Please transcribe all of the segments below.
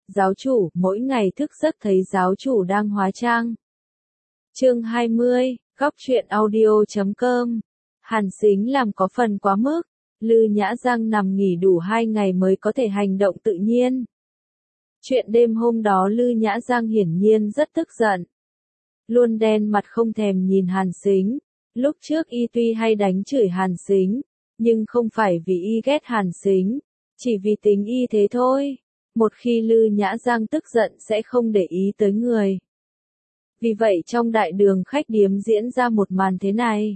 Giáo chủ, mỗi ngày thức giấc thấy giáo chủ đang hóa trang. Chương 20, góc truyện audio.com. Hàn Sính làm có phần quá mức. Lư Nhã Giang nằm nghỉ đủ 2 ngày mới có thể hành động tự nhiên. Chuyện đêm hôm đó Lư Nhã Giang hiển nhiên rất tức giận. Luôn đen mặt không thèm nhìn Hàn Sính. Lúc trước y tuy hay đánh chửi Hàn Sính, nhưng không phải vì y ghét Hàn Sính, chỉ vì tính y thế thôi. Một khi Lư Nhã Giang tức giận sẽ không để ý tới người. Vì vậy trong đại đường khách điếm diễn ra một màn thế này.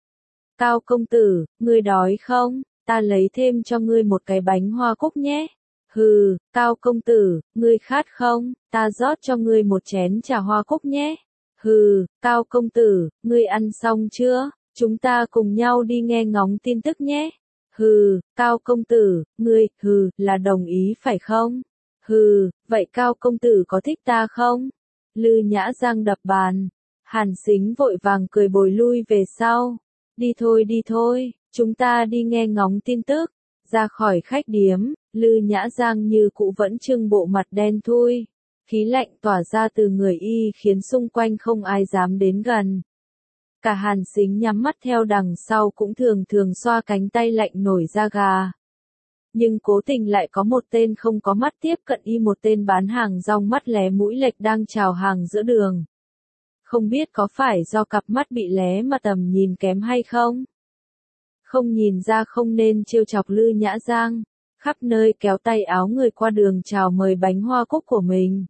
Cao công tử, ngươi đói không? Ta lấy thêm cho ngươi một cái bánh hoa cúc nhé. Hừ, Cao công tử, ngươi khát không? Ta rót cho ngươi một chén trà hoa cúc nhé. Hừ, Cao công tử, ngươi ăn xong chưa? Chúng ta cùng nhau đi nghe ngóng tin tức nhé. Hừ, Cao công tử, ngươi, là đồng ý phải không? Hừ, vậy Cao công tử có thích ta không? Lư Nhã Giang đập bàn. Hàn Sính vội vàng cười bồi lui về sau. Đi thôi, chúng ta đi nghe ngóng tin tức. Ra khỏi khách điếm, Lư Nhã Giang như cũ vẫn trưng bộ mặt đen thui. Khí lạnh tỏa ra từ người y khiến xung quanh không ai dám đến gần. Cả Hàn Sính nhắm mắt theo đằng sau cũng thường xoa cánh tay lạnh nổi da gà. Nhưng cố tình lại có một tên không có mắt tiếp cận y, một tên bán hàng rong mắt lé mũi lệch đang chào hàng giữa đường. Không biết có phải do cặp mắt bị lé mà tầm nhìn kém hay không? Không nhìn ra không nên trêu chọc Lư Nhã Giang, khắp nơi kéo tay áo người qua đường chào mời bánh hoa cúc của mình.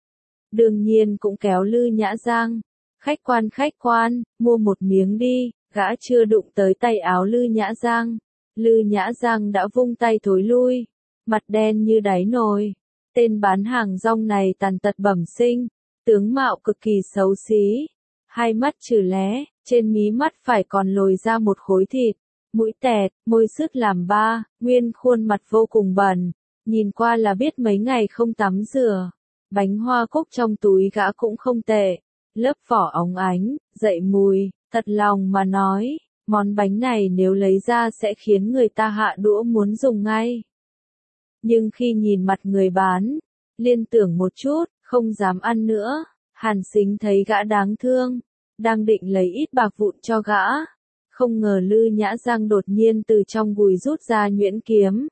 Đương nhiên cũng kéo Lư Nhã Giang. Khách quan, mua một miếng đi, gã chưa đụng tới tay áo Lư Nhã Giang. Lư Nhã Giang đã vung tay thối lui, mặt đen như đáy nồi. Tên bán hàng rong này tàn tật bẩm sinh, tướng mạo cực kỳ xấu xí. Hai mắt trừ lé, trên mí mắt phải còn lồi ra một khối thịt, mũi tẹt, môi sứt làm ba, nguyên khuôn mặt vô cùng bẩn, nhìn qua là biết mấy ngày không tắm rửa. Bánh hoa cúc trong túi gã cũng không tệ, lớp vỏ óng ánh, dậy mùi, thật lòng mà nói, món bánh này nếu lấy ra sẽ khiến người ta hạ đũa muốn dùng ngay. Nhưng khi nhìn mặt người bán, liên tưởng một chút, không dám ăn nữa. Hàn Sính thấy gã đáng thương, đang định lấy ít bạc vụn cho gã. Không ngờ Lư Nhã Giang đột nhiên từ trong gùi rút ra nhuyễn kiếm.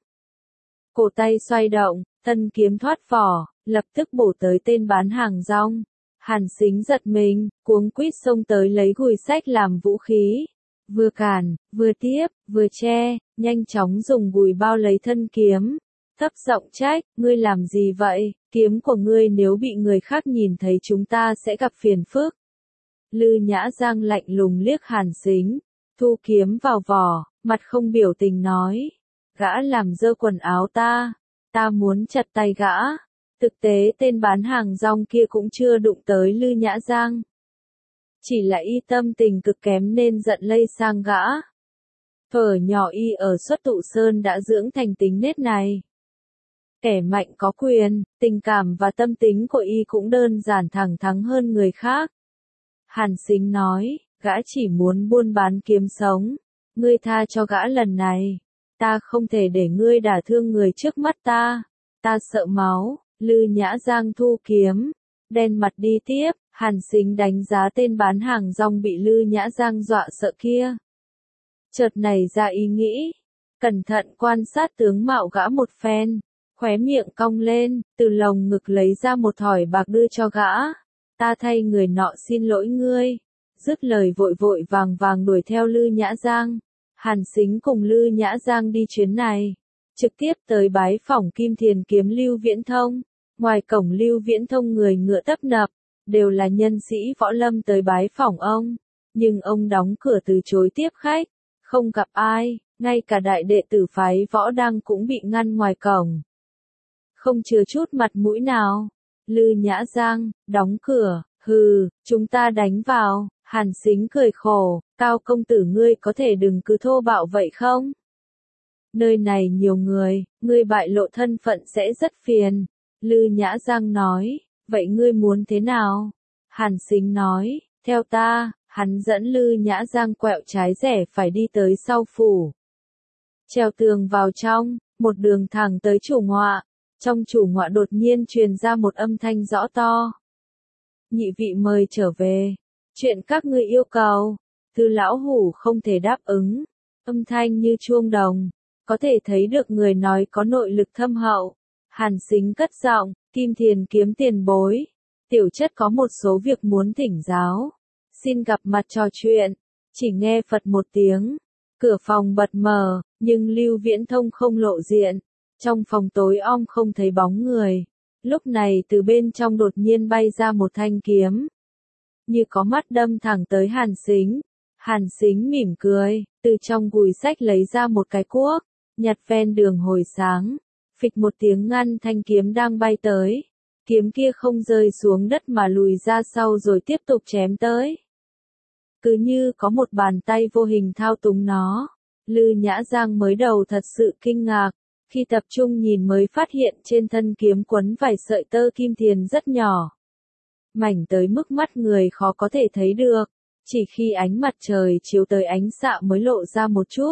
Cổ tay xoay động, thân kiếm thoát vỏ, lập tức bổ tới tên bán hàng rong. Hàn Sính giật mình, cuống quýt xông tới lấy gùi xách làm vũ khí. Vừa cản, vừa tiếp, vừa che, nhanh chóng dùng gùi bao lấy thân kiếm. Thấp giọng trách, ngươi làm gì vậy? Kiếm của ngươi nếu bị người khác nhìn thấy chúng ta sẽ gặp phiền phức. Lư Nhã Giang lạnh lùng liếc Hàn Sính, thu kiếm vào vỏ, mặt không biểu tình nói. Gã làm dơ quần áo ta muốn chặt tay gã. Thực tế tên bán hàng rong kia cũng chưa đụng tới Lư Nhã Giang. Chỉ là y tâm tình cực kém nên giận lây sang gã. Thuở nhỏ y ở Xuất Tụ Sơn đã dưỡng thành tính nết này. Kẻ mạnh có quyền, tình cảm và tâm tính của y cũng đơn giản thẳng thắn hơn người khác. Hàn Sính nói, gã chỉ muốn buôn bán kiếm sống. Ngươi tha cho gã lần này. Ta không thể để ngươi đả thương người trước mắt ta. Ta sợ máu. Lư Nhã Giang thu kiếm, đen mặt đi tiếp. Hàn Sính đánh giá tên bán hàng rong bị Lư Nhã Giang dọa sợ kia. Chợt nảy ra ý nghĩ, cẩn thận quan sát tướng mạo gã một phen, khóe miệng cong lên, từ lồng ngực lấy ra một thỏi bạc đưa cho gã. Ta thay người nọ xin lỗi ngươi. Dứt lời vội vàng đuổi theo Lư Nhã Giang. Hàn Sính cùng Lư Nhã Giang đi chuyến này, trực tiếp tới bái phỏng Kim Thiền kiếm Lưu Viễn Thông. Ngoài cổng Lưu Viễn Thông người ngựa tấp nập, đều là nhân sĩ võ lâm tới bái phỏng ông. Nhưng ông đóng cửa từ chối tiếp khách, không gặp ai, ngay cả đại đệ tử phái võ đăng cũng bị ngăn ngoài cổng. Không chừa chút mặt mũi nào. Lư Nhã Giang, đóng cửa, chúng ta đánh vào. Hàn Sính cười khổ, Cao công tử ngươi có thể đừng cứ thô bạo vậy không? Nơi này nhiều người, ngươi bại lộ thân phận sẽ rất phiền. Lư Nhã Giang nói, vậy ngươi muốn thế nào? Hàn Sính nói, theo ta. Hắn dẫn Lư Nhã Giang quẹo trái rẽ phải đi tới sau phủ. Trèo tường vào trong, một đường thẳng tới chủ ngọa. Trong chủ ngọa đột nhiên truyền ra một âm thanh rõ to. Nhị vị mời trở về. Chuyện các ngươi yêu cầu. Tư lão hủ không thể đáp ứng. Âm thanh như chuông đồng. Có thể thấy được người nói có nội lực thâm hậu. Hàn Sính cất giọng, Kim Thiền kiếm tiền bối. Tiểu chất có một số việc muốn thỉnh giáo. Xin gặp mặt trò chuyện. Chỉ nghe phật một tiếng. Cửa phòng bật mở, nhưng Lưu Viễn Thông không lộ diện. Trong phòng tối om không thấy bóng người. Lúc này từ bên trong đột nhiên bay ra một thanh kiếm. Như có mắt đâm thẳng tới Hàn Sính. Hàn Sính mỉm cười, từ trong gùi sách lấy ra một cái cuốc, nhặt ven đường hồi sáng. Phịch một tiếng ngăn thanh kiếm đang bay tới. Kiếm kia không rơi xuống đất mà lùi ra sau rồi tiếp tục chém tới. Cứ như có một bàn tay vô hình thao túng nó. Lư Nhã Giang mới đầu thật sự kinh ngạc. Khi tập trung nhìn mới phát hiện trên thân kiếm quấn vài sợi tơ kim thiền rất nhỏ. Mảnh tới mức mắt người khó có thể thấy được. Chỉ khi ánh mặt trời chiếu tới ánh xạ mới lộ ra một chút.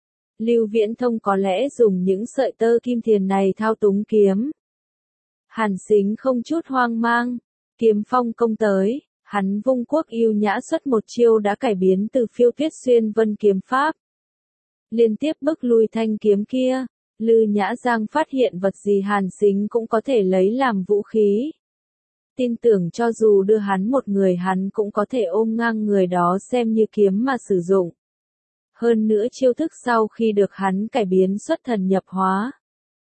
Lưu Viễn Thông có lẽ dùng những sợi tơ kim thiền này thao túng kiếm. Hàn Sính không chút hoang mang. Kiếm phong công tới. Hắn vung quốc yêu nhã xuất một chiêu đã cải biến từ phiêu tuyết xuyên vân kiếm pháp. Liên tiếp bức lui thanh kiếm kia. Lư Nhã Giang phát hiện vật gì Hàn Sính cũng có thể lấy làm vũ khí. Tin tưởng cho dù đưa hắn một người hắn cũng có thể ôm ngang người đó xem như kiếm mà sử dụng. Hơn nữa chiêu thức sau khi được hắn cải biến xuất thần nhập hóa.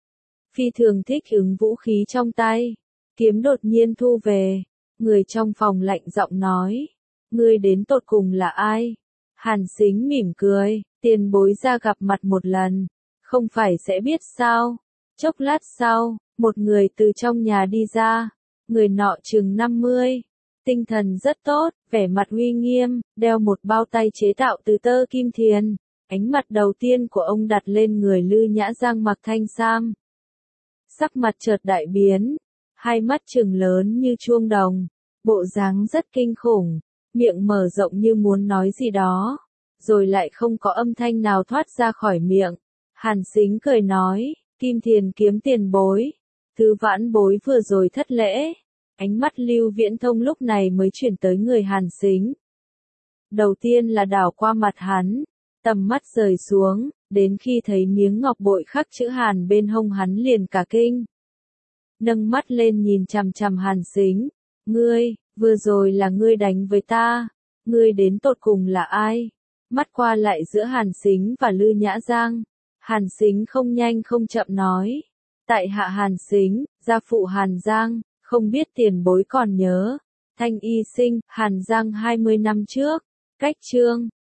Phi thường thích ứng vũ khí trong tay. Kiếm đột nhiên thu về. Người trong phòng lạnh giọng nói. Ngươi đến tột cùng là ai? Hàn Sính mỉm cười. Tiền bối ra gặp mặt một lần. Không phải sẽ biết sao? Chốc lát sau, một người từ trong nhà đi ra. Người nọ chừng 50. Tinh thần rất tốt, vẻ mặt uy nghiêm, đeo một bao tay chế tạo từ tơ kim thiền. Ánh mặt đầu tiên của ông đặt lên người Lư Nhã Giang mặc thanh sam. Sắc mặt chợt đại biến. Hai mắt trừng lớn như chuông đồng. Bộ dáng rất kinh khủng. Miệng mở rộng như muốn nói gì đó. Rồi lại không có âm thanh nào thoát ra khỏi miệng. Hàn Sính cười nói, Kim Thiền kiếm tiền bối. Thứ vãn bối vừa rồi thất lễ. Ánh mắt Lưu Viễn Thông lúc này mới chuyển tới người Hàn Sính. Đầu tiên là đảo qua mặt hắn. Tầm mắt rời xuống, đến khi thấy miếng ngọc bội khắc chữ Hàn bên hông hắn liền cả kinh. Nâng mắt lên nhìn chằm chằm Hàn Sính. Ngươi, vừa rồi là ngươi đánh với ta. Ngươi đến tột cùng là ai? Mắt qua lại giữa Hàn Sính và Lư Nhã Giang. Hàn Sính không nhanh không chậm nói. Tại hạ Hàn Sính, gia phụ Hàn Giang, không biết tiền bối còn nhớ. Thanh y sinh, Hàn Giang 20 năm trước. Cách chương